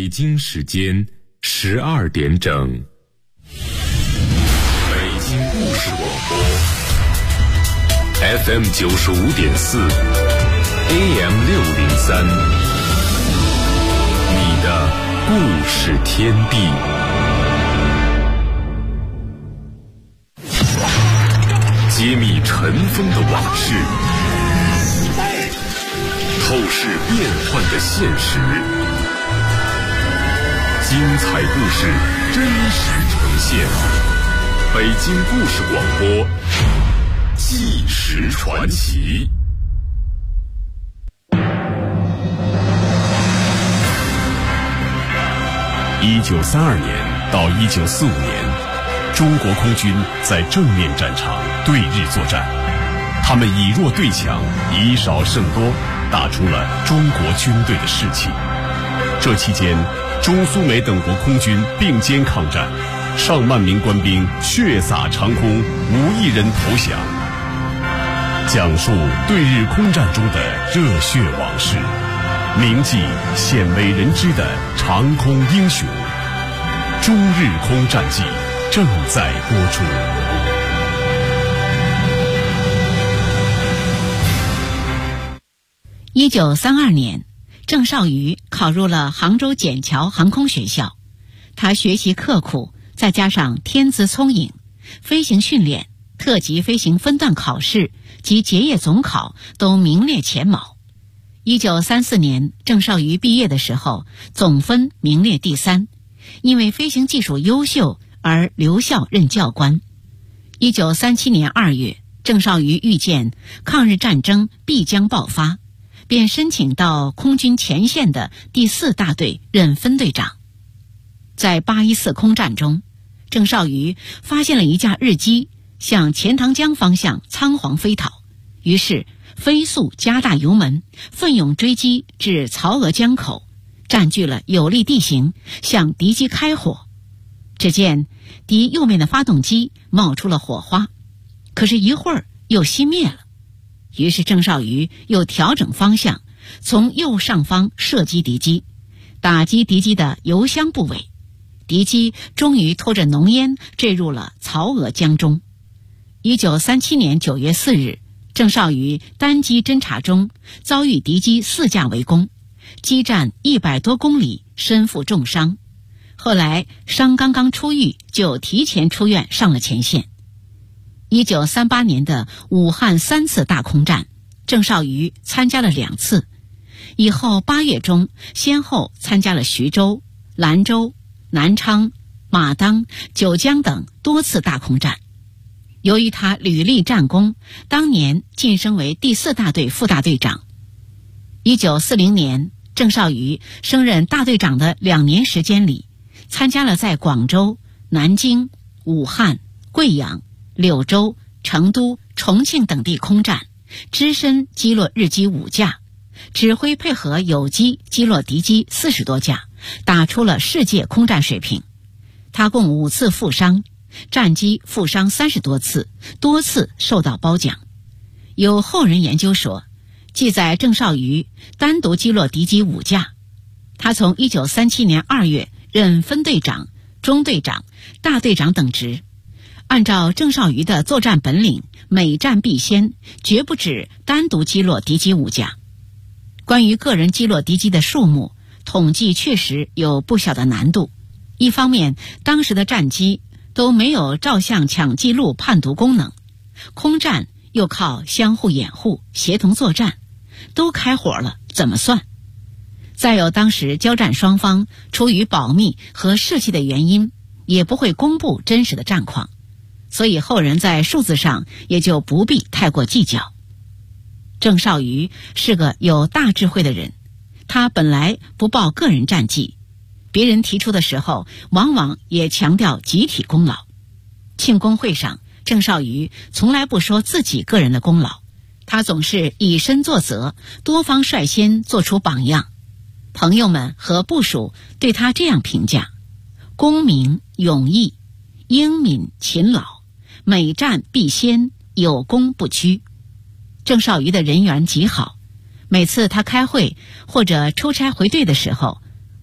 北京时间12点整，北京故事广播 FM 95.4 AM 603，你的故事天地。揭秘尘封的往事，透视变幻的现实，精彩故事真实呈现。北京故事广播，纪实传奇。1932年到1945年。中国空军在正面战场对日作战，他们以弱对强，以少胜多，打出了中国军队的士气。这期间，中苏美等国空军并肩抗战，上万名官兵血洒长空，无一人投降。讲述对日空战中的热血往事，铭记鲜为人知的长空英雄。中日空战记正在播出。 1932年，郑少瑜考入了杭州笕桥航空学校。他学习刻苦，再加上天资聪颖，飞行训练、特级飞行分段考试及结业总考都名列前茅。1934年，郑少瑜毕业的时候，总分名列第3，因为飞行技术优秀而留校任教官。1937年2月，郑少瑜预见抗日战争必将爆发，便申请到空军前线的第4大队任分队长。在814空战中，郑少瑜发现了一架日机向钱塘江方向仓皇飞逃，于是飞速加大油门，奋勇追击至曹娥江口，占据了有利地形，向敌机开火。只见敌右面的发动机冒出了火花，可是一会儿又熄灭了。于是郑少瑜又调整方向，从右上方射击敌机，打击敌机的油箱部位。敌机终于拖着浓烟坠入了曹娥江中。1937年9月4日，郑少瑜单机侦察中遭遇敌机4架围攻，激战100多公里，身负重伤。后来伤刚刚出狱，就提前出院上了前线。1938年的武汉3次大空战，郑少瑜参加了2次。以后8月中，先后参加了徐州、兰州、南昌、马当、九江等多次大空战。由于他屡立战功，当年晋升为第4大队副大队长。1940年，郑少瑜升任大队长的2年时间里，参加了在广州、南京、武汉、贵阳、柳州、成都、重庆等地空战，只身击落日机5架，指挥配合友机击落敌机40多架，打出了世界空战水平。他共5次负伤，战机负伤30多次，多次受到褒奖。有后人研究说，记载郑少瑜单独击落敌机5架。他从1937年2月任分队长、中队长、大队长等职。按照郑少瑜的作战本领，每战必先，绝不止单独击落敌机5架。关于个人击落敌机的数目，统计确实有不小的难度。一方面，当时的战机都没有照相抢记录判读功能，空战又靠相互掩护、协同作战，都开火了，怎么算？再有当时交战双方出于保密和士气的原因，也不会公布真实的战况，所以后人在数字上也就不必太过计较。郑少瑜是个有大智慧的人，他本来不报个人战绩，别人提出的时候往往也强调集体功劳。庆功会上，郑少瑜从来不说自己个人的功劳，他总是以身作则，多方率先做出榜样。朋友们和部属对他这样评价：公明勇毅，英敏勤劳，每战必先，有功不屈。郑少瑜的人缘极好，每次他开会或者出差回队的时候，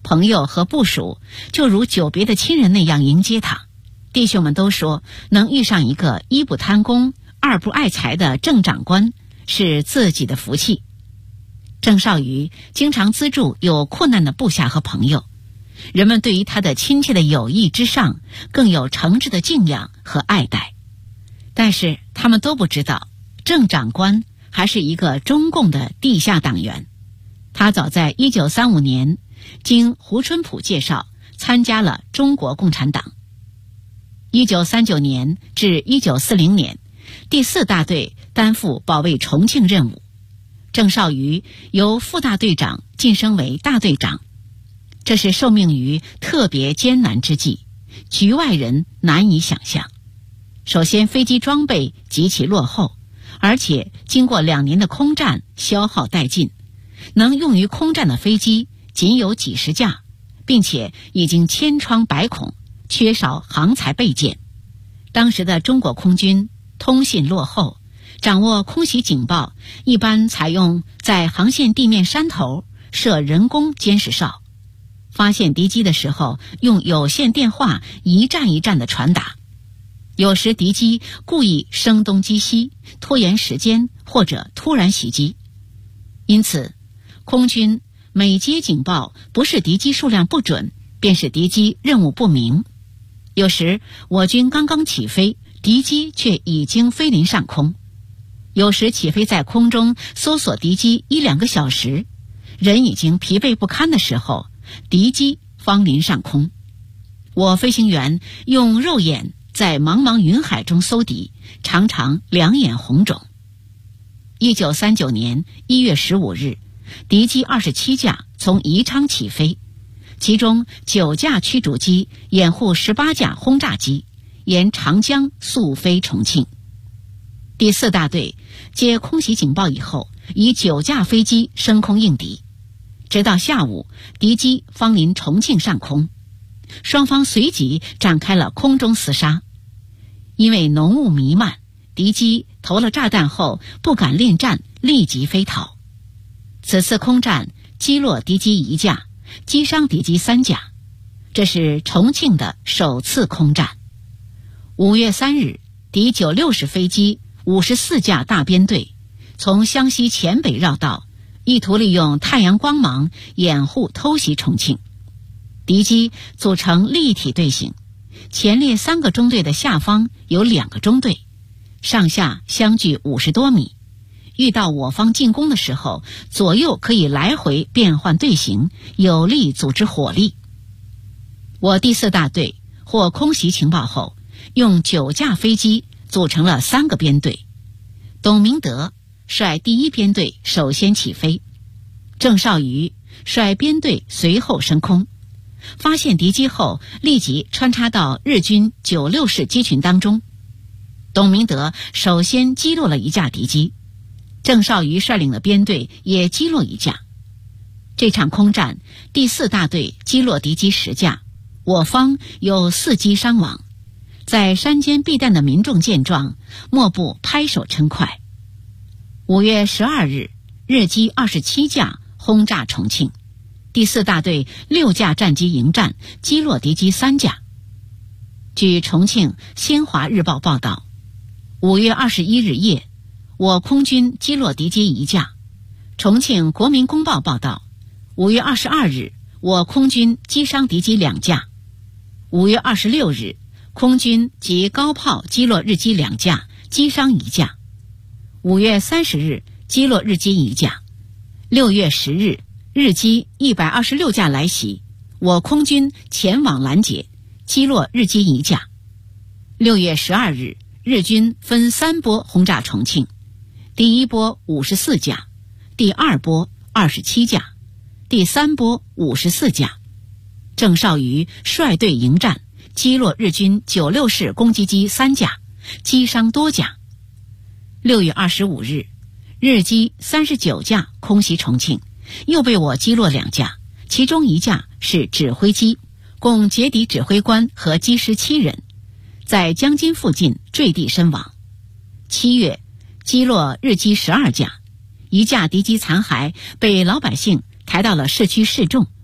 朋友和部属就如久别的亲人那样迎接他。弟兄们都说，能遇上一个一不贪功、二不爱财的郑长官是自己的福气。郑绍瑜经常资助有困难的部下和朋友，人们对于他的亲切的友谊之上，更有诚挚的敬仰和爱戴。但是他们都不知道，郑长官还是一个中共的地下党员。他早在1935年经胡春浦介绍参加了中国共产党。1939年至1940年，第4大队担负保卫重庆任务，郑绍瑜由副大队长晋升为大队长。这是受命于特别艰难之际，局外人难以想象。首先，飞机装备极其落后，而且经过2年的空战消耗殆尽，能用于空战的飞机仅有几十架，并且已经千疮百孔，缺少航材备件。当时的中国空军通信落后，掌握空袭警报一般采用在航线地面山头设人工监视哨，发现敌机的时候用有线电话一站一站的传达。有时敌机故意声东击西，拖延时间或者突然袭击。因此空军每接警报，不是敌机数量不准，便是敌机任务不明。有时我军刚刚起飞，敌机却已经飞临上空。有时起飞在空中搜索敌机1-2个小时，人已经疲惫不堪的时候，敌机方临上空。我飞行员用肉眼在茫茫云海中搜敌，常常两眼红肿。1939年1月15日，敌机27架从宜昌起飞，其中9架驱逐机掩护18架轰炸机，沿长江速飞重庆。第4大队接空袭警报以后，以9架飞机升空应敌，直到下午，敌机方临重庆上空，双方随即展开了空中厮杀。因为浓雾弥漫，敌机投了炸弹后不敢恋战，立即飞逃。此次空战击落敌机1架，击伤敌机3架，这是重庆的首次空战。5月3日，敌960飞机54架大编队从湘西黔北绕道，意图利用太阳光芒掩护偷袭重庆。敌机组成立体队形，前列3个中队的下方有2个中队，上下相距50多米。遇到我方进攻的时候，左右可以来回变换队形，有力组织火力。我第4大队获空袭情报后，用9架飞机组成了3个编队。董明德率第1编队首先起飞，郑绍瑜率编队随后升空，发现敌机后立即穿插到日军96式机群当中。董明德首先击落了1架敌机，郑绍瑜率领的编队也击落1架。这场空战，第4大队击落敌机10架，我方有4机伤亡。在山间避难的民众见状，莫不拍手称快。5月12日，日机27架轰炸重庆，第4大队6架战机迎战，击落敌机3架。据重庆新华日报报道，5月21日夜，我空军击落敌机1架。重庆国民公报报道，5月22日，我空军击伤敌机2架。5月26日，空军及高炮击落日机2架，击伤1架。5月30日，击落日机1架。6月10日，日机126架来袭，我空军前往拦截，击落日机1架。6月12日，日军分3波轰炸重庆，第1波54架，第2波27架，第3波54架。郑绍瑜率队迎战，击落日军96式攻击机3架，击伤多架。6月25日，日机39架空袭重庆，又被我击落2架，其中1架是指挥机，共截敌指挥官和机师7人，在江津附近坠地身亡。7月，击落日机12架，1架敌机残骸被老百姓抬到了市区示众，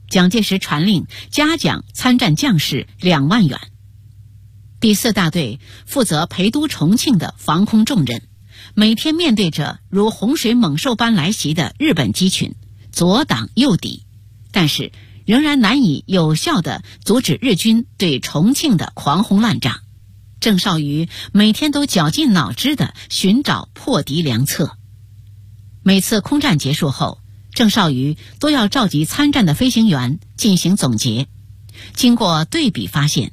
蒋介石传令嘉奖参战将士2万元。第4大队负责陪都重庆的防空重任，每天面对着如洪水猛兽般来袭的日本机群，左挡右抵，但是仍然难以有效地阻止日军对重庆的狂轰滥炸。郑绍瑜每天都绞尽脑汁地寻找破敌良策。每次空战结束后，郑绍瑜都要召集参战的飞行员进行总结。经过对比发现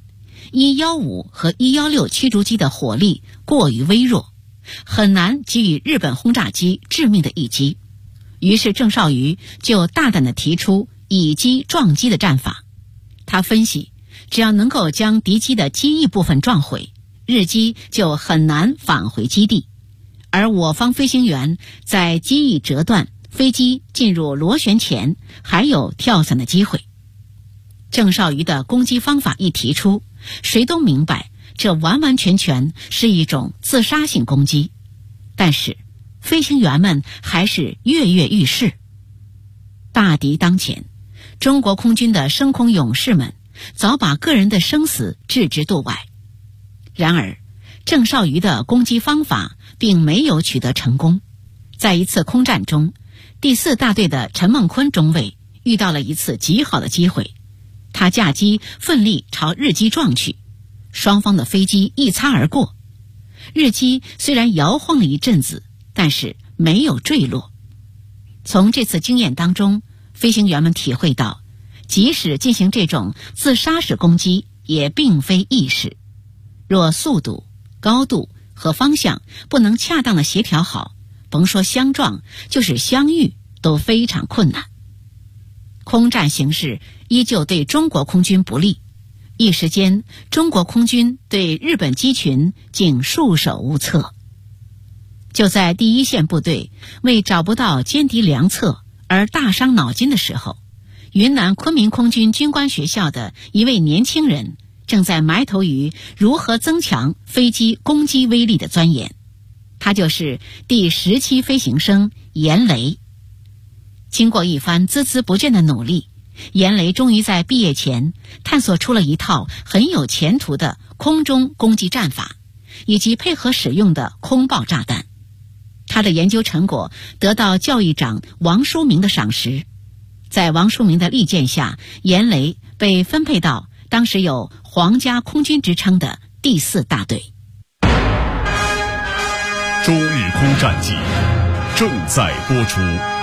，115和116驱逐机的火力过于微弱，很难给予日本轰炸机致命的一击。于是郑绍瑜就大胆地提出以机撞机的战法。他分析，只要能够将敌机的机翼部分撞毁，日机就很难返回基地，而我方飞行员在机翼折断、飞机进入螺旋前还有跳伞的机会。郑绍瑜的攻击方法一提出，谁都明白这完完全全是一种自杀性攻击，但是飞行员们还是跃跃欲试。大敌当前，中国空军的升空勇士们早把个人的生死置之度外。然而郑绍瑜的攻击方法并没有取得成功。在一次空战中，第4大队的陈梦坤中尉遇到了一次极好的机会，他驾机奋力朝日机撞去，双方的飞机一擦而过。日机虽然摇晃了一阵子，但是没有坠落。从这次经验当中，飞行员们体会到，即使进行这种自杀式攻击也并非易事。若速度、高度和方向不能恰当的协调好，甭说相撞，就是相遇都非常困难。空战形势依旧对中国空军不利，一时间中国空军对日本机群竟束手无策。就在第一线部队为找不到歼敌良策而大伤脑筋的时候，云南昆明空军军官学校的一位年轻人正在埋头于如何增强飞机攻击威力的钻研。他就是第10期飞行生严雷。经过一番孜孜不倦的努力，严雷终于在毕业前探索出了一套很有前途的空中攻击战法，以及配合使用的空爆炸弹。他的研究成果得到教育长王书明的赏识。在王书明的力荐下，严雷被分配到当时有皇家空军之称的第4大队。 中日空战记正在播出。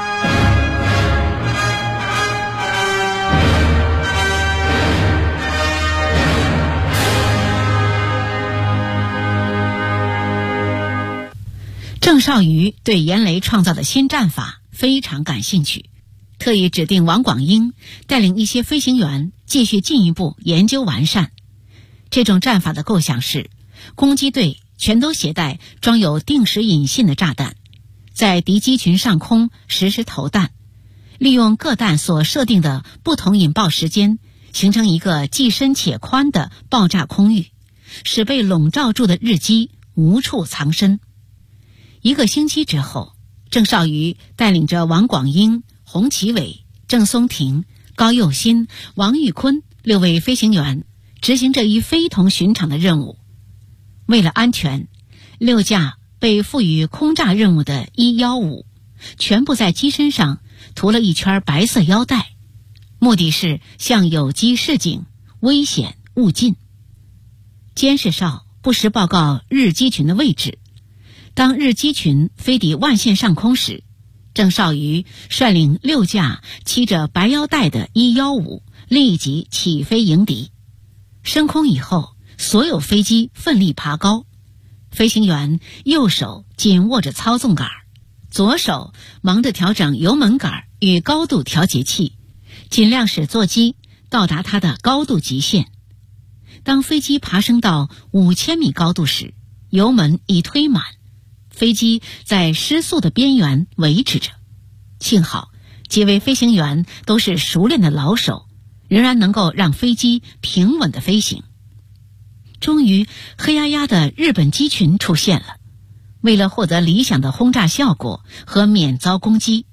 郑绍瑜对严雷创造的新战法非常感兴趣，特意指定王广英带领一些飞行员继续进一步研究完善。这种战法的构想是，攻击队全都携带装有定时引信的炸弹，在敌机群上空实施投弹，利用各弹所设定的不同引爆时间，形成一个既深且宽的爆炸空域，使被笼罩住的日机无处藏身。1个星期之后，郑绍瑜带领着王广英、洪奇伟、郑松庭、高佑新、王玉坤6位飞行员执行这一非同寻常的任务。为了安全，6架被赋予空炸任务的115全部在机身上涂了一圈白色腰带，目的是向友机示警，危险勿近。监视哨不时报告日机群的位置。当日机群飞抵万县上空时，郑绍瑜率领6架漆着白腰带的115立即起飞迎敌。升空以后，所有飞机奋力爬高，飞行员右手紧握着操纵杆，左手忙着调整油门杆与高度调节器，尽量使座机到达它的高度极限。当飞机爬升到5000米高度时，油门一推满，飞机在失速的边缘维持着。幸好几位飞行员都是熟练的老手，仍然能够让飞机平稳地飞行。终于黑压压的日本机群出现了。为了获得理想的轰炸效果和免遭攻击，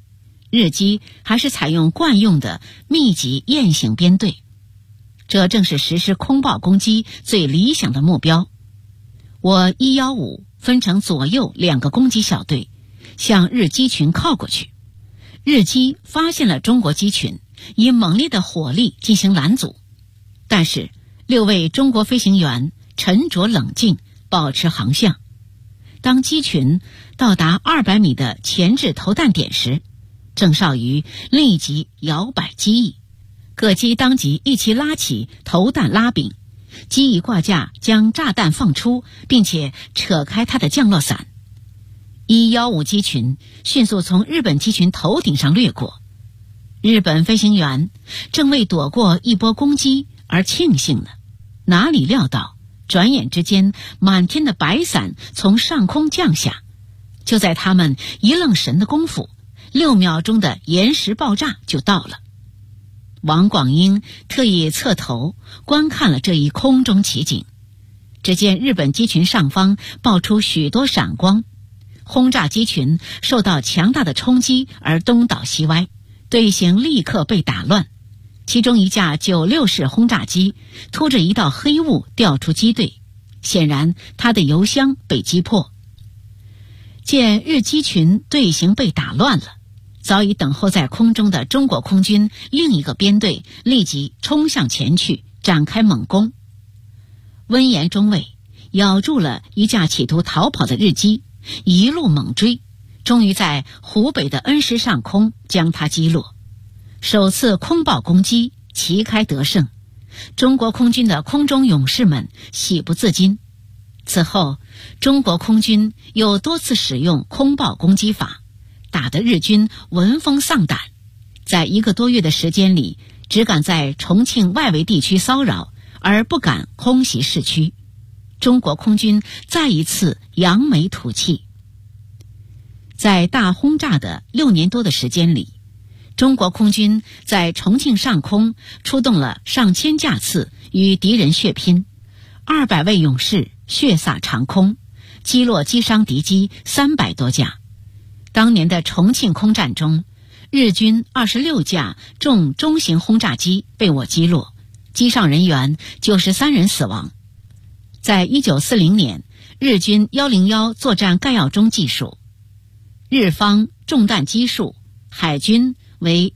日机还是采用惯用的密集雁形编队，这正是实施空爆攻击最理想的目标。我115分成左右2个攻击小队，向日机群靠过去。日机发现了中国机群，以猛烈的火力进行拦阻，但是6位中国飞行员沉着冷静，保持航向。当机群到达200米的前置投弹点时，郑少瑜立即摇摆机翼，各机当即一起拉起投弹拉柄，机翼挂架将炸弹放出，并且扯开它的降落伞。115机群迅速从日本机群头顶上掠过，日本飞行员正为躲过一波攻击而庆幸呢，哪里料到转眼之间满天的白伞从上空降下，就在他们一愣神的功夫，6秒钟的岩石爆炸就到了。王广英特意侧头观看了这一空中奇景，只见日本机群上方爆出许多闪光，轰炸机群受到强大的冲击而东倒西歪，队形立刻被打乱。其中一架96式轰炸机拖着一道黑雾掉出机队，显然它的油箱被击破。见日机群队形被打乱了，早已等候在空中的中国空军另一个编队立即冲向前去，展开猛攻。温岩中尉咬住了一架企图逃跑的日机，一路猛追，终于在湖北的恩施上空将它击落。首次空爆攻击旗开得胜，中国空军的空中勇士们喜不自禁。此后，中国空军又多次使用空爆攻击法，打得日军闻风丧胆，在1个多月的时间里，只敢在重庆外围地区骚扰，而不敢空袭市区。中国空军再一次扬眉吐气。在大轰炸的6年多的时间里，中国空军在重庆上空出动了上千架次与敌人血拼，200位勇士血洒长空，击落击伤敌机300多架。当年的重庆空战中，日军26架重中型轰炸机被我击落，机上人员93人死亡。在1940年，日军101作战概要中记述，日方中弹机数，海军为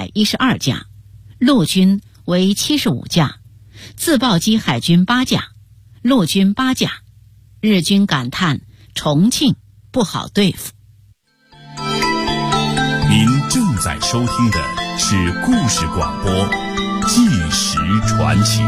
312架，陆军为75架，自爆机海军8架，陆军8架。日军感叹重庆不好对付。 您正在收听的是故事广播《纪实传奇》。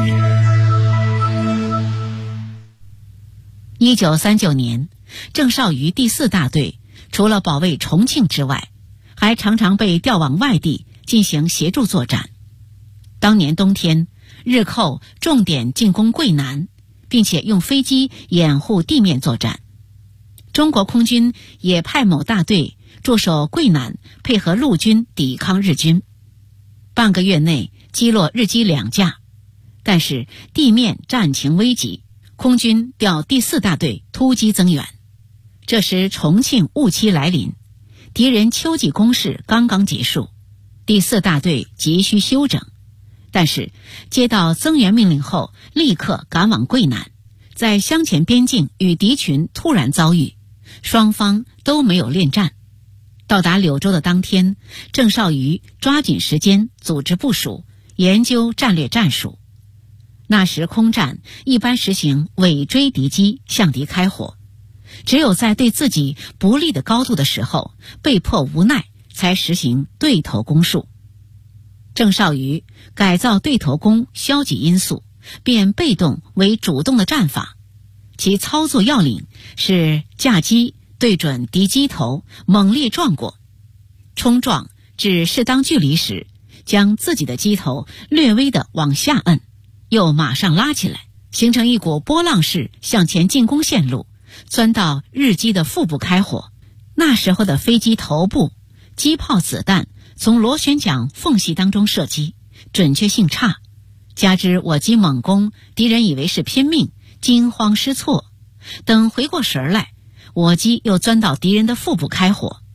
1939年，郑少瑜第4大队除了保卫重庆之外，还常常被调往外地进行协助作战。当年冬天，日寇重点进攻桂南，并且用飞机掩护地面作战。中国空军也派某大队驻守桂南，配合陆军抵抗日军。半个月内击落日机2架，但是地面战情危急，空军调第4大队突击增援。这时重庆雾期来临，敌人秋季攻势刚刚结束，第4大队急需休整。但是接到增援命令后，立刻赶往桂南，在湘黔边境与敌群突然遭遇，双方都没有恋战。到达柳州的当天，郑少瑜抓紧时间组织部署，研究战略战术。那时空战一般实行尾追敌机，向敌开火，只有在对自己不利的高度的时候，被迫无奈才实行对头攻术。郑少瑜改造对头攻消极因素，变被动为主动的战法。其操作要领是架机对准敌机头猛烈撞过，冲撞至适当距离时，将自己的机头略微的往下摁，又马上拉起来，形成一股波浪式向前进攻线路，钻到日机的腹部开火。那时候的飞机头部机炮子弹从螺旋桨缝隙当中射击，准确性差，加之我机猛攻，敌人以为是拼命，惊慌失措。等回过神来，我机又钻到敌人的腹部开火，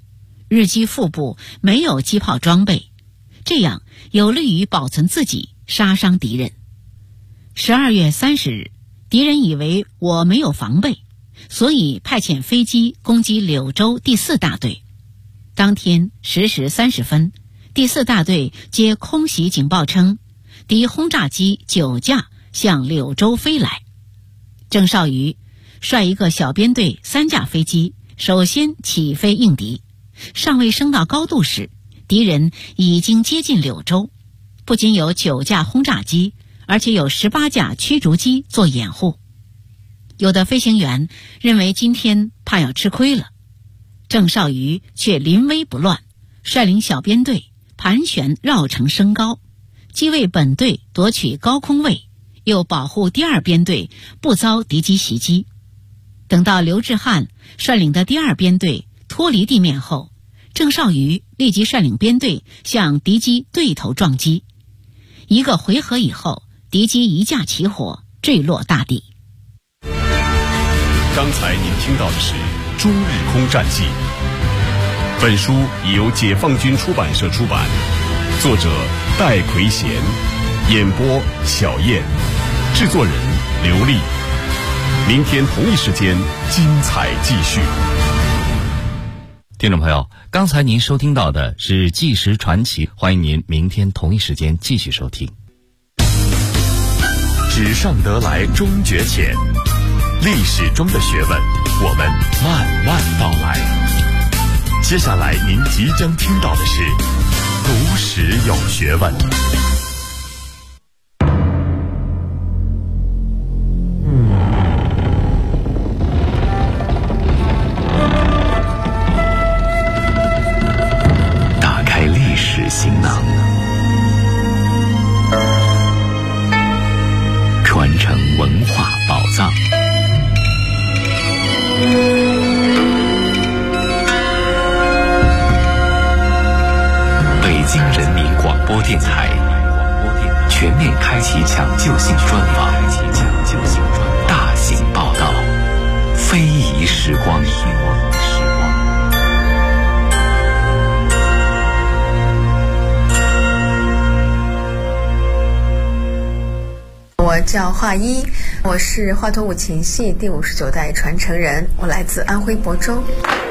日机腹部没有机炮装备，这样有利于保存自己，杀伤敌人。12月30日，敌人以为我没有防备，所以派遣飞机攻击柳州第4大队。当天10时30分，第4大队接空袭警报称，敌轰炸机9架向柳州飞来。郑绍瑜率一个小编队3架飞机首先起飞应敌，尚未升到高度时，敌人已经接近柳州，不仅有9架轰炸机，而且有18架驱逐机做掩护。有的飞行员认为今天怕要吃亏了，郑绍瑜却临危不乱，率领小编队盘旋绕城升高，既为本队夺取高空位，又保护第2编队不遭敌机袭击。等到刘志汉率领的第2编队脱离地面后，郑绍瑜立即率领编队向敌机对头撞击。1个回合以后，敌机一架起火，坠落大地。 刚才您听到的是《中日空战记》，本书已由解放军出版社出版，作者戴奎贤，演播小燕，制作人刘丽。明天同一时间精彩继续。 听众朋友，刚才您收听到的是纪实传奇，欢迎您明天同一时间继续收听。 纸上得来终觉浅，历史中的学问，我们慢慢道来。接下来您即将听到的是读史有学问。 打开历史行囊，传承文化宝藏。北京人民广播电台全面开启抢救性专访，大型报道，非遗时光。 我叫华一，我是华佗五禽戏第59代传承人，我来自安徽亳州。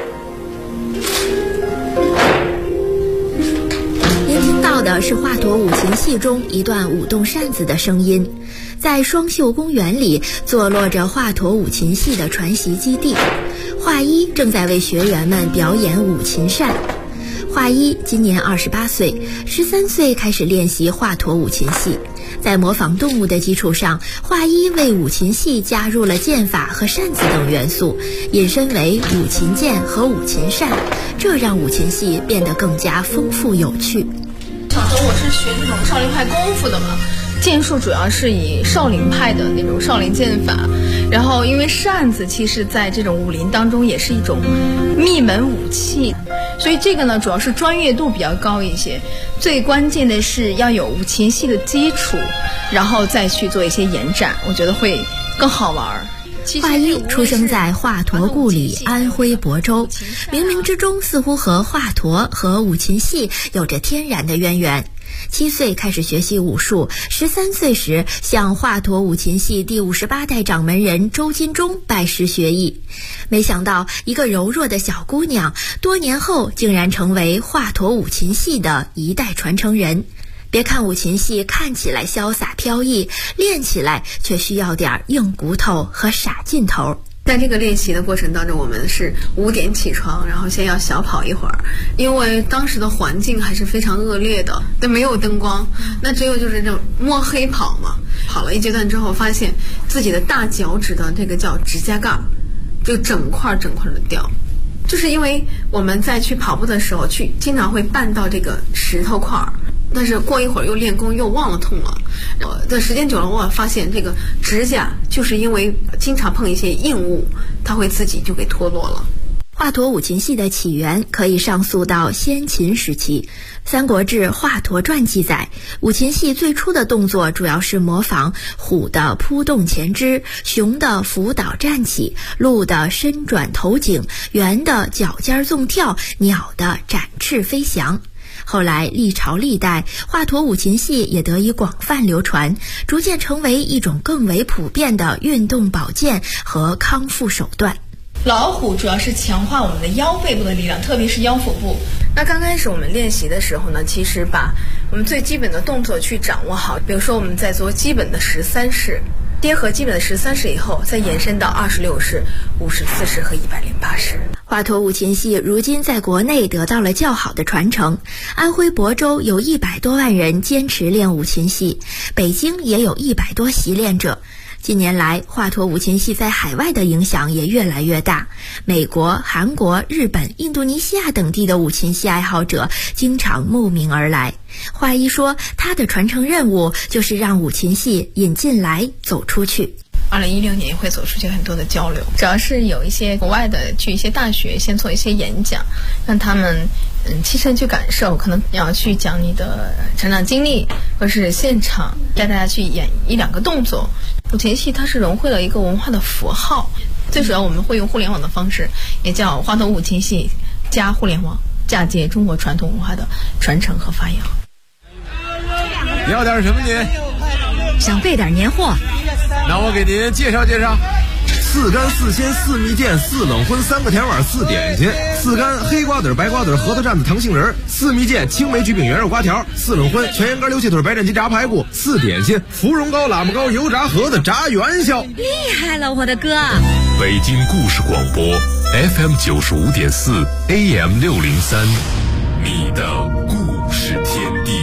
您听到的是华佗五禽戏中一段舞动扇子的声音。在双秀公园里坐落着华佗五禽戏的传习基地，华一正在为学员们表演五禽扇。华一今年28岁，13岁开始练习华佗五禽戏。在模仿动物的基础上，华一为五禽戏加入了剑法和扇子等元素，引申为五禽剑和五禽扇，这让五禽戏变得更加丰富有趣。 小时候我是学这种少林派功夫的嘛，剑术主要是以少林派的那种少林剑法，然后因为扇子其实在这种武林当中也是一种秘门武器，所以这个呢主要是专业度比较高一些，最关键的是要有五禽戏的基础，然后再去做一些延展，我觉得会更好玩。 华一出生在华佗故里安徽亳州，冥冥之中似乎和华佗和五禽戏有着天然的渊源。7岁开始学习武术，13岁时向华佗五禽戏第58代掌门人周金忠拜师学艺。没想到一个柔弱的小姑娘，多年后竟然成为华佗五禽戏的一代传承人。别看五禽戏看起来潇洒飘逸，练起来却需要点硬骨头和傻劲头。 在这个练习的过程当中，我们是5点起床，然后先要小跑一会儿，因为当时的环境还是非常恶劣的，都没有灯光，那只有就是这种摸黑跑嘛。跑了一阶段之后，发现自己的大脚趾的这个叫指甲盖就整块的掉，就是因为我们在去跑步的时候经常会绊到这个石头块，但是过一会儿又练功又忘了痛了，这时间久了我发现这个指甲就是因为经常碰一些硬物，它会自己就给脱落了。 华华佗五禽戏的起源可以上溯到先秦时期。《三国志·华佗传》记载，五禽戏最初的动作主要是模仿虎的扑动前肢，熊的伏倒站起，鹿的伸转头颈，猿的脚尖纵跳，鸟的展翅飞翔。后来历朝历代，华佗五禽戏也得以广泛流传，逐渐成为一种更为普遍的运动保健和康复手段。 老虎主要是强化我们的腰背部的力量，特别是腰腹部。那刚开始我们练习的时候呢，其实把我们最基本的动作去掌握好，比如说我们在做基本的13式，结合基本的13式以后，再延伸到26式、54式和108式。 华佗五禽戏如今在国内得到了较好的传承，安徽亳州有100多万人坚持练五禽戏，北京也有100多习练者。近年来，华佗五禽戏在海外的影响也越来越大，美国、韩国、日本、印度尼西亚等地的五禽戏爱好者经常慕名而来。华一说，他的传承任务就是让五禽戏引进来，走出去。 2016年也会走出去很多的交流，主要是有一些国外的去一些大学先做一些演讲，让他们亲身去感受，可能要去讲你的成长经历，或是现场带大家去演1-2个动作。五禽戏它是融汇了一个文化的符号，最主要我们会用互联网的方式，也叫华佗五禽戏加互联网，嫁接中国传统文化的传承和发扬。 要点什么您？ 想备点年货， 那我给您介绍介绍。4干4鲜4蜜饯4冷荤3个甜碗4点心，4干黑瓜子白瓜子核桃蘸子糖杏仁，4蜜饯青梅橘饼圆肉瓜条，4冷荤全羊肝溜气腿白斩鸡炸排骨，4点心芙蓉糕喇嘛糕油炸盒子炸元宵。 厉害了我的哥！ 北京故事广播 FM 95.4 AM 603，你的故事天地。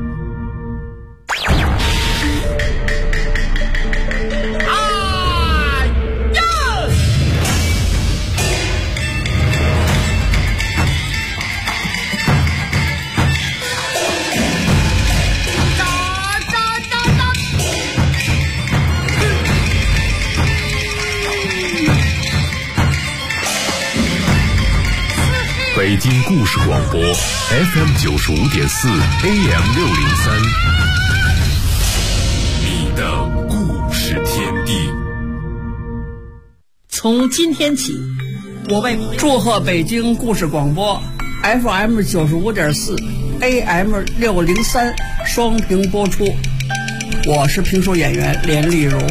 北京故事广播 FM 95.4 AM 603，你的故事天地。 从今天起，我为祝贺北京故事广播 FM 95.4 AM 603双屏播出。我是评书演员连丽如。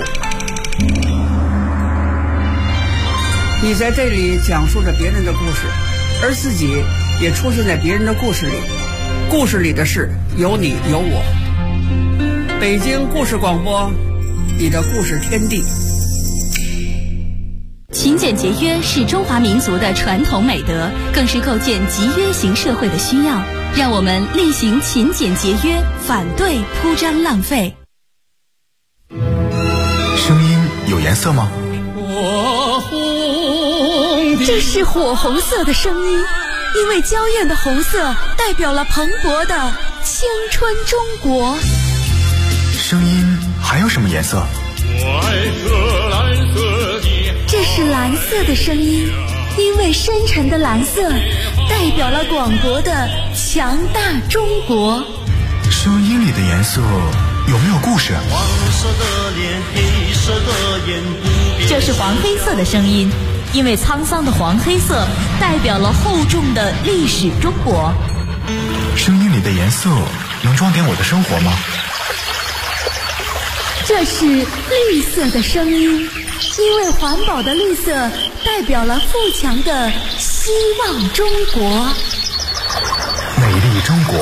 你在这里讲述着别人的故事，而自己也出现在别人的故事里，故事里的事有你有我。北京故事广播，你的故事天地。 勤俭节约是中华民族的传统美德，更是构建集约型社会的需要。让我们厉行勤俭节约，反对铺张浪费。 声音有颜色吗？ 这是火红色的声音，因为娇艳的红色代表了蓬勃的青春中国。 声音还有什么颜色？ 这是蓝色的声音，因为深沉的蓝色代表了广博的强大中国。 声音里的颜色有没有故事？ 黄色的脸，黑色的眼， 这是黄黑色的声音，因为沧桑的黄黑色代表了厚重的历史中国。 声音里的颜色能装点我的生活吗？ 这是绿色的声音，因为环保的绿色代表了富强的希望中国。 美丽中国。